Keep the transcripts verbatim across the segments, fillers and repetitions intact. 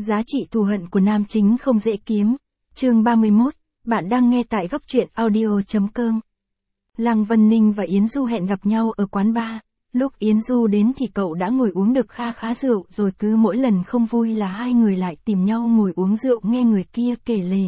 Giá trị thù hận của nam chính không dễ kiếm. Chương ba mươi mốt, bạn đang nghe tại góc truyện audio chấm com. Lăng Vân Ninh và Yến Du hẹn gặp nhau ở quán bar. Lúc Yến Du đến thì cậu đã ngồi uống được kha khá rượu rồi, cứ mỗi lần không vui là hai người lại tìm nhau ngồi uống rượu nghe người kia kể lể.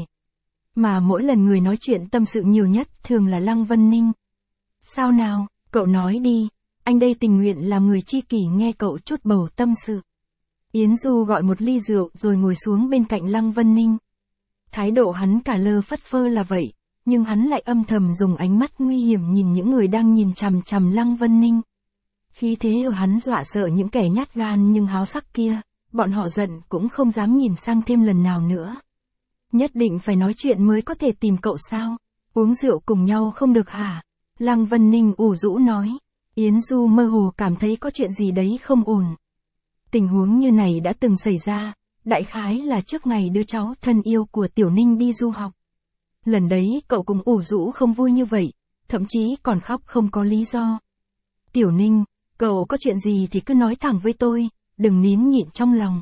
Mà mỗi lần người nói chuyện tâm sự nhiều nhất thường là Lăng Vân Ninh. Sao nào, cậu nói đi, anh đây tình nguyện làm người tri kỷ nghe cậu chút bầu tâm sự. Yến Du gọi một ly rượu rồi ngồi xuống bên cạnh Lăng Vân Ninh. Thái độ hắn cả lơ phất phơ là vậy, nhưng hắn lại âm thầm dùng ánh mắt nguy hiểm nhìn những người đang nhìn chằm chằm Lăng Vân Ninh. Khí thế ở hắn dọa sợ những kẻ nhát gan nhưng háo sắc kia, bọn họ giận cũng không dám nhìn sang thêm lần nào nữa. Nhất định phải nói chuyện mới có thể tìm cậu sao? Uống rượu cùng nhau không được hả? Lăng Vân Ninh ủ rũ nói. Yến Du mơ hồ cảm thấy có chuyện gì đấy không ổn. Tình huống như này đã từng xảy ra, đại khái là trước ngày đứa cháu thân yêu của Tiểu Ninh đi du học. Lần đấy cậu cũng ủ rũ không vui như vậy, thậm chí còn khóc không có lý do. Tiểu Ninh, cậu có chuyện gì thì cứ nói thẳng với tôi, đừng nín nhịn trong lòng.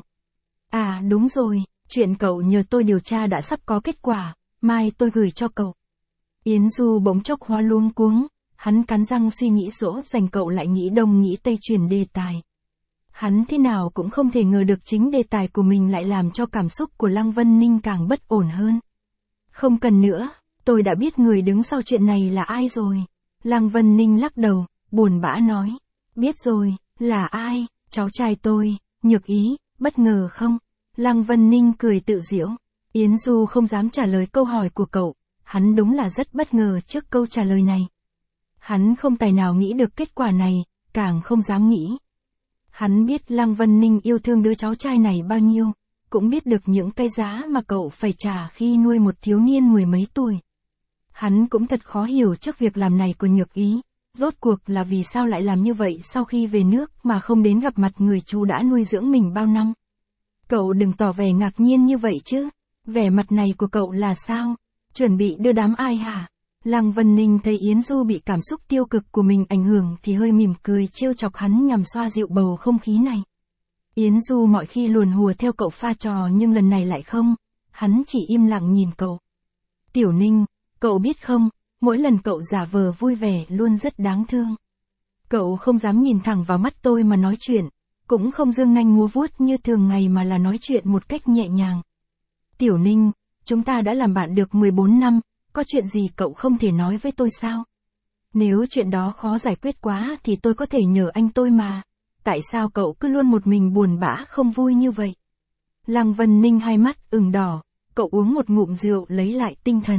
À đúng rồi, chuyện cậu nhờ tôi điều tra đã sắp có kết quả, mai tôi gửi cho cậu. Yến Du bỗng chốc hóa luống cuống, hắn cắn răng suy nghĩ dỗ dành cậu lại nghĩ đông nghĩ tây chuyển đề tài. Hắn thế nào cũng không thể ngờ được chính đề tài của mình lại làm cho cảm xúc của Lăng Vân Ninh càng bất ổn hơn. Không cần nữa, tôi đã biết người đứng sau chuyện này là ai rồi. Lăng Vân Ninh lắc đầu, buồn bã nói. Biết rồi, là ai? Cháu trai tôi, Nhược Ý, bất ngờ không? Lăng Vân Ninh cười tự giễu. Yến Du không dám trả lời câu hỏi của cậu, hắn đúng là rất bất ngờ trước câu trả lời này. Hắn không tài nào nghĩ được kết quả này, càng không dám nghĩ. Hắn biết Lăng Vân Ninh yêu thương đứa cháu trai này bao nhiêu, cũng biết được những cái giá mà cậu phải trả khi nuôi một thiếu niên mười mấy tuổi. Hắn cũng thật khó hiểu trước việc làm này của Nhược Ý, rốt cuộc là vì sao lại làm như vậy sau khi về nước mà không đến gặp mặt người chú đã nuôi dưỡng mình bao năm. Cậu đừng tỏ vẻ ngạc nhiên như vậy chứ, vẻ mặt này của cậu là sao, chuẩn bị đưa đám ai hả? Lăng Vân Ninh thấy Yến Du bị cảm xúc tiêu cực của mình ảnh hưởng thì hơi mỉm cười trêu chọc hắn nhằm xoa dịu bầu không khí này. Yến Du mọi khi luồn hùa theo cậu pha trò nhưng lần này lại không, hắn chỉ im lặng nhìn cậu. Tiểu Ninh, cậu biết không, mỗi lần cậu giả vờ vui vẻ luôn rất đáng thương. Cậu không dám nhìn thẳng vào mắt tôi mà nói chuyện, cũng không giương nanh múa vuốt như thường ngày mà là nói chuyện một cách nhẹ nhàng. Tiểu Ninh, chúng ta đã làm bạn được mười bốn năm. Có chuyện gì cậu không thể nói với tôi sao? Nếu chuyện đó khó giải quyết quá thì tôi có thể nhờ anh tôi mà. Tại sao cậu cứ luôn một mình buồn bã không vui như vậy? Lăng Vân Ninh hai mắt ửng đỏ, cậu uống một ngụm rượu lấy lại tinh thần.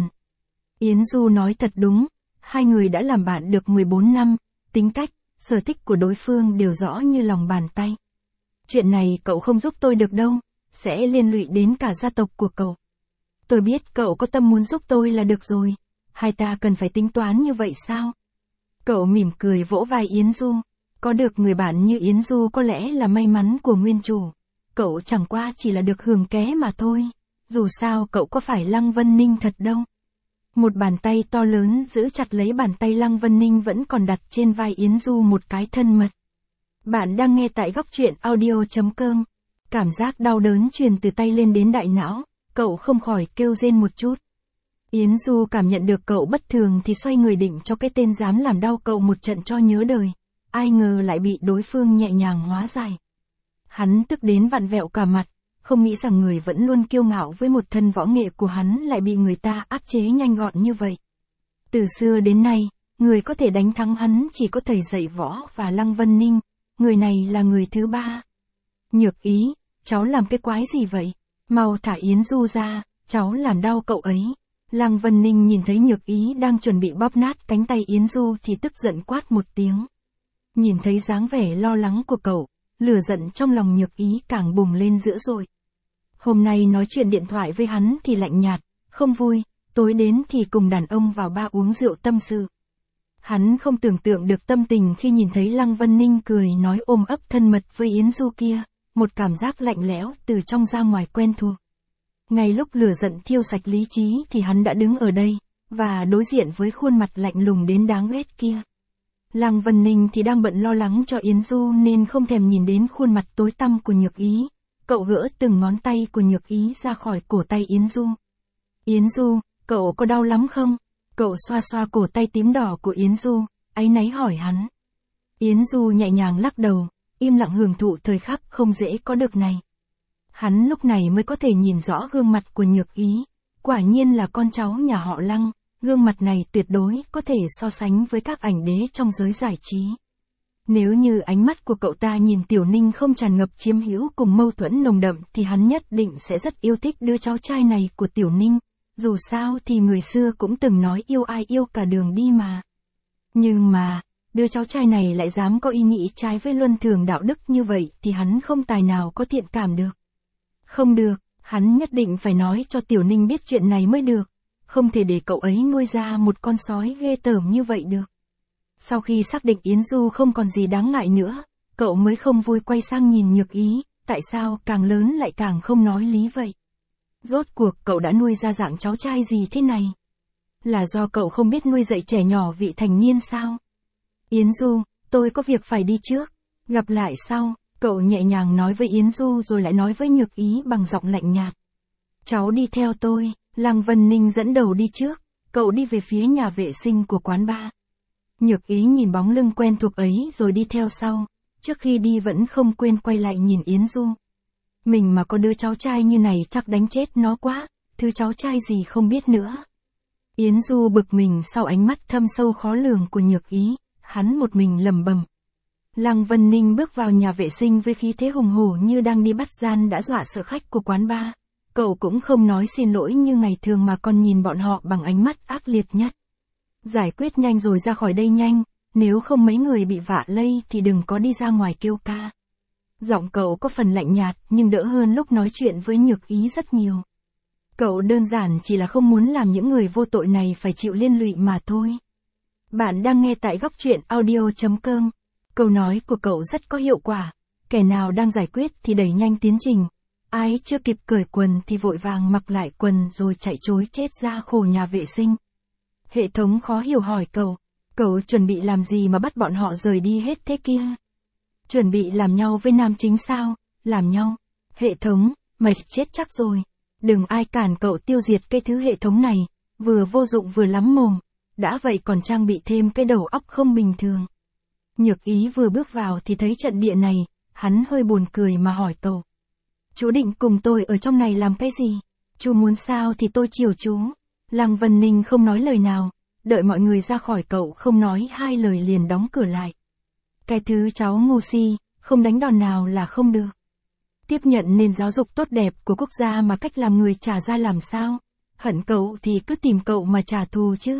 Yến Du nói thật đúng, hai người đã làm bạn được mười bốn năm, tính cách, sở thích của đối phương đều rõ như lòng bàn tay. Chuyện này cậu không giúp tôi được đâu, sẽ liên lụy đến cả gia tộc của cậu. Tôi biết cậu có tâm muốn giúp tôi là được rồi, hai ta cần phải tính toán như vậy sao? Cậu mỉm cười vỗ vai Yến Du, có được người bạn như Yến Du có lẽ là may mắn của nguyên chủ, cậu chẳng qua chỉ là được hưởng ké mà thôi, dù sao cậu có phải Lăng Vân Ninh thật đâu. Một bàn tay to lớn giữ chặt lấy bàn tay Lăng Vân Ninh vẫn còn đặt trên vai Yến Du một cái thân mật. Bạn đang nghe tại góc truyện audio chấm com, cảm giác đau đớn truyền từ tay lên đến đại não. Cậu không khỏi kêu rên một chút. Yến Du cảm nhận được cậu bất thường thì xoay người định cho cái tên dám làm đau cậu một trận cho nhớ đời. Ai ngờ lại bị đối phương nhẹ nhàng hóa giải. Hắn tức đến vặn vẹo cả mặt, không nghĩ rằng người vẫn luôn kiêu ngạo với một thân võ nghệ của hắn lại bị người ta áp chế nhanh gọn như vậy. Từ xưa đến nay, người có thể đánh thắng hắn chỉ có thầy dạy võ và Lăng Vân Ninh, người này là người thứ ba. Nhược Ý, cháu làm cái quái gì vậy? Mau thả Yến Du ra, cháu làm đau cậu ấy. Lăng Vân Ninh nhìn thấy Nhược Ý đang chuẩn bị bóp nát cánh tay Yến Du thì tức giận quát một tiếng. Nhìn thấy dáng vẻ lo lắng của cậu, lửa giận trong lòng Nhược Ý càng bùng lên dữ dội. Hôm nay nói chuyện điện thoại với hắn thì lạnh nhạt, không vui, tối đến thì cùng đàn ông vào bar uống rượu tâm sự. Hắn không tưởng tượng được tâm tình khi nhìn thấy Lăng Vân Ninh cười nói ôm ấp thân mật với Yến Du kia. Một cảm giác lạnh lẽo từ trong ra ngoài quen thuộc. Ngay lúc lửa giận thiêu sạch lý trí thì hắn đã đứng ở đây, và đối diện với khuôn mặt lạnh lùng đến đáng ghét kia. Lăng Vân Ninh thì đang bận lo lắng cho Yến Du nên không thèm nhìn đến khuôn mặt tối tăm của Nhược Ý. cậu gỡ từng ngón tay của Nhược Ý ra khỏi cổ tay Yến Du. Yến Du, cậu có đau lắm không? Cậu xoa xoa cổ tay tím đỏ của Yến Du, áy náy hỏi hắn. Yến Du nhẹ nhàng lắc đầu, im lặng hưởng thụ thời khắc không dễ có được này. Hắn lúc này mới có thể nhìn rõ gương mặt của Nhược Ý, quả nhiên là con cháu nhà họ Lăng, gương mặt này tuyệt đối có thể so sánh với các ảnh đế trong giới giải trí. Nếu như ánh mắt của cậu ta nhìn Tiểu Ninh không tràn ngập chiếm hữu cùng mâu thuẫn nồng đậm thì hắn nhất định sẽ rất yêu thích đứa cháu trai này của Tiểu Ninh, dù sao thì người xưa cũng từng nói yêu ai yêu cả đường đi mà. Nhưng mà, đứa cháu trai này lại dám có ý nghĩ trái với luân thường đạo đức như vậy thì hắn không tài nào có thiện cảm được. Không được, hắn nhất định phải nói cho Tiểu Ninh biết chuyện này mới được, không thể để cậu ấy nuôi ra một con sói ghê tởm như vậy được. Sau khi xác định Yến Du không còn gì đáng ngại nữa, cậu mới không vui quay sang nhìn Nhược Ý, tại sao càng lớn lại càng không nói lý vậy? Rốt cuộc cậu đã nuôi ra dạng cháu trai gì thế này? Là do cậu không biết nuôi dạy trẻ nhỏ vị thành niên sao? Yến Du, tôi có việc phải đi trước, gặp lại sau, cậu nhẹ nhàng nói với Yến Du rồi lại nói với Nhược Ý bằng giọng lạnh nhạt. Cháu đi theo tôi, Lăng Vân Ninh dẫn đầu đi trước, cậu đi về phía nhà vệ sinh của quán bar. Nhược Ý nhìn bóng lưng quen thuộc ấy rồi đi theo sau, trước khi đi vẫn không quên quay lại nhìn Yến Du. Mình mà có đứa cháu trai như này chắc đánh chết nó quá, thứ cháu trai gì không biết nữa. Yến Du bực mình sau ánh mắt thâm sâu khó lường của Nhược Ý, hắn một mình lẩm bẩm. Lăng Vân Ninh bước vào nhà vệ sinh với khí thế hùng hổ như đang đi bắt gian đã dọa sợ khách của quán bar. Cậu cũng không nói xin lỗi như ngày thường mà còn nhìn bọn họ bằng ánh mắt ác liệt nhất. Giải quyết nhanh rồi ra khỏi đây nhanh, nếu không mấy người bị vạ lây thì đừng có đi ra ngoài kêu ca. Giọng cậu có phần lạnh nhạt nhưng đỡ hơn lúc nói chuyện với Nhược Ý rất nhiều. Cậu đơn giản chỉ là không muốn làm những người vô tội này phải chịu liên lụy mà thôi. Bạn đang nghe tại góc truyện audio chấm com. Câu nói của cậu rất có hiệu quả. Kẻ nào đang giải quyết thì đẩy nhanh tiến trình. Ai chưa kịp cởi quần thì vội vàng mặc lại quần rồi chạy trối chết ra khổ nhà vệ sinh. Hệ thống khó hiểu hỏi cậu. Cậu chuẩn bị làm gì mà bắt bọn họ rời đi hết thế kia? Chuẩn bị làm nhau với nam chính sao? Làm nhau? Hệ thống, mày chết chắc rồi. Đừng ai cản cậu tiêu diệt cái thứ hệ thống này. Vừa vô dụng vừa lắm mồm. Đã vậy còn trang bị thêm cái đầu óc không bình thường. Nhược Ý vừa bước vào thì thấy trận địa này, hắn hơi buồn cười mà hỏi cậu. Chú định cùng tôi ở trong này làm cái gì? Chú muốn sao thì tôi chiều chú. Lăng Vân Ninh không nói lời nào, đợi mọi người ra khỏi cậu không nói hai lời liền đóng cửa lại. Cái thứ cháu ngu si, không đánh đòn nào là không được. Tiếp nhận nền giáo dục tốt đẹp của quốc gia mà cách làm người trả ra làm sao? Hận cậu thì cứ tìm cậu mà trả thù chứ.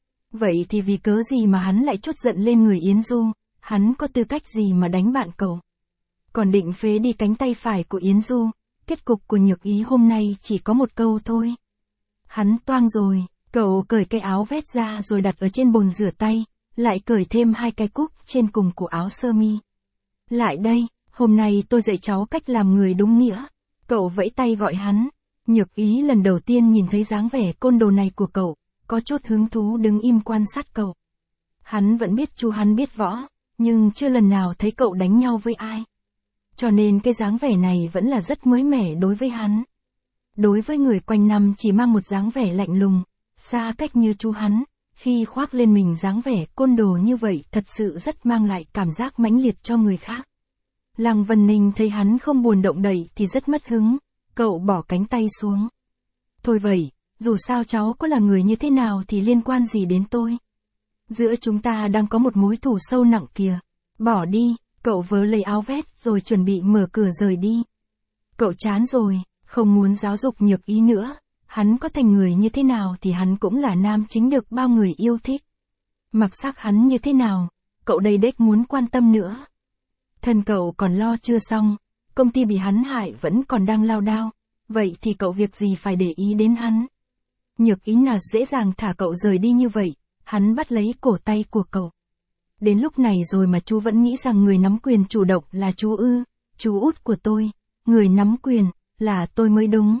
Vậy thì vì cớ gì mà hắn lại trút giận lên người Yến Du, hắn có tư cách gì mà đánh bạn cậu? Còn định phế đi cánh tay phải của Yến Du, kết cục của Nhược Ý hôm nay chỉ có một câu thôi. Hắn toang rồi, cậu cởi cái áo vest ra rồi đặt ở trên bồn rửa tay, lại cởi thêm hai cái cúc trên cùng của áo sơ mi. Lại đây, hôm nay tôi dạy cháu cách làm người đúng nghĩa. Cậu vẫy tay gọi hắn. Nhược Ý lần đầu tiên nhìn thấy dáng vẻ côn đồ này của cậu, có chút hứng thú đứng im quan sát cậu. Hắn vẫn biết chú hắn biết võ, nhưng chưa lần nào thấy cậu đánh nhau với ai. Cho nên cái dáng vẻ này vẫn là rất mới mẻ đối với hắn. Đối với người quanh năm chỉ mang một dáng vẻ lạnh lùng, xa cách như chú hắn, khi khoác lên mình dáng vẻ côn đồ như vậy thật sự rất mang lại cảm giác mãnh liệt cho người khác. Lăng Vân Ninh thấy hắn không buồn động đậy thì rất mất hứng, cậu bỏ cánh tay xuống. Thôi vậy, dù sao cháu có là người như thế nào thì liên quan gì đến tôi. Giữa chúng ta đang có một mối thù sâu nặng kìa. Bỏ đi, cậu vớ lấy áo vest rồi chuẩn bị mở cửa rời đi. Cậu chán rồi, không muốn giáo dục Nhược Ý nữa. Hắn có thành người như thế nào thì hắn cũng là nam chính được bao người yêu thích. Mặc sắc hắn như thế nào, cậu đây đếch muốn quan tâm nữa. Thân cậu còn lo chưa xong, công ty bị hắn hại vẫn còn đang lao đao, vậy thì cậu việc gì phải để ý đến hắn. Nhược Ý nào dễ dàng thả cậu rời đi như vậy, hắn bắt lấy cổ tay của cậu. Đến lúc này rồi mà chú vẫn nghĩ rằng người nắm quyền chủ động là chú ư, chú út của tôi, người nắm quyền, là tôi mới đúng.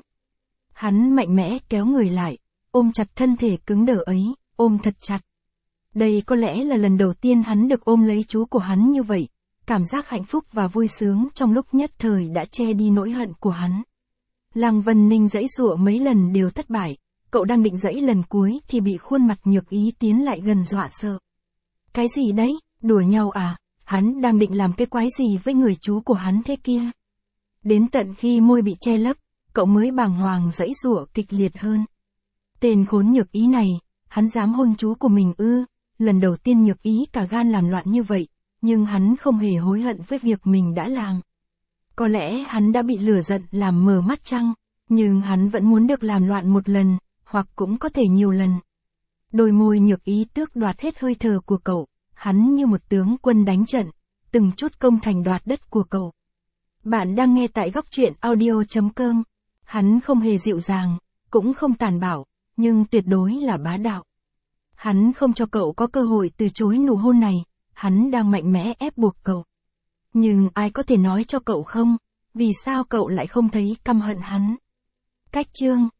Hắn mạnh mẽ kéo người lại, ôm chặt thân thể cứng đờ ấy, ôm thật chặt. Đây có lẽ là lần đầu tiên hắn được ôm lấy chú của hắn như vậy, cảm giác hạnh phúc và vui sướng trong lúc nhất thời đã che đi nỗi hận của hắn. Lăng Vân Ninh giãy giụa mấy lần đều thất bại, cậu đang định giãy lần cuối thì bị khuôn mặt Nhược Ý tiến lại gần dọa sợ. Cái gì đấy, đùa nhau à, hắn đang định làm cái quái gì với người chú của hắn thế kia? Đến tận khi môi bị che lấp, cậu mới bàng hoàng giãy giụa kịch liệt hơn. Tên khốn Nhược Ý này, hắn dám hôn chú của mình ư? Lần đầu tiên Nhược Ý cả gan làm loạn như vậy, nhưng hắn không hề hối hận với việc mình đã làm. Có lẽ hắn đã bị lửa giận làm mờ mắt chăng, nhưng hắn vẫn muốn được làm loạn một lần, hoặc cũng có thể nhiều lần. Đôi môi Nhược Ý tước đoạt hết hơi thở của cậu, hắn như một tướng quân đánh trận, từng chút công thành đoạt đất của cậu. Bạn đang nghe tại góc truyện audio chấm com. Hắn không hề dịu dàng, cũng không tàn bạo, nhưng tuyệt đối là bá đạo. Hắn không cho cậu có cơ hội từ chối nụ hôn này, hắn đang mạnh mẽ ép buộc cậu. Nhưng ai có thể nói cho cậu không, vì sao cậu lại không thấy căm hận hắn? Cách chương